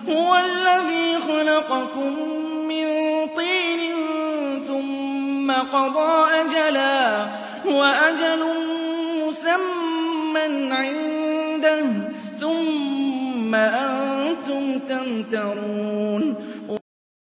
هُوَ الَّذِي خَلَقَكُم مِّن طِينٍ ثُمَّ قَضَىٰ أَجَلًا وَأَجَلٌ مُّسَمًّى عِندَهُ ثُمَّ أَنتُمْ تَمْتَرُونَ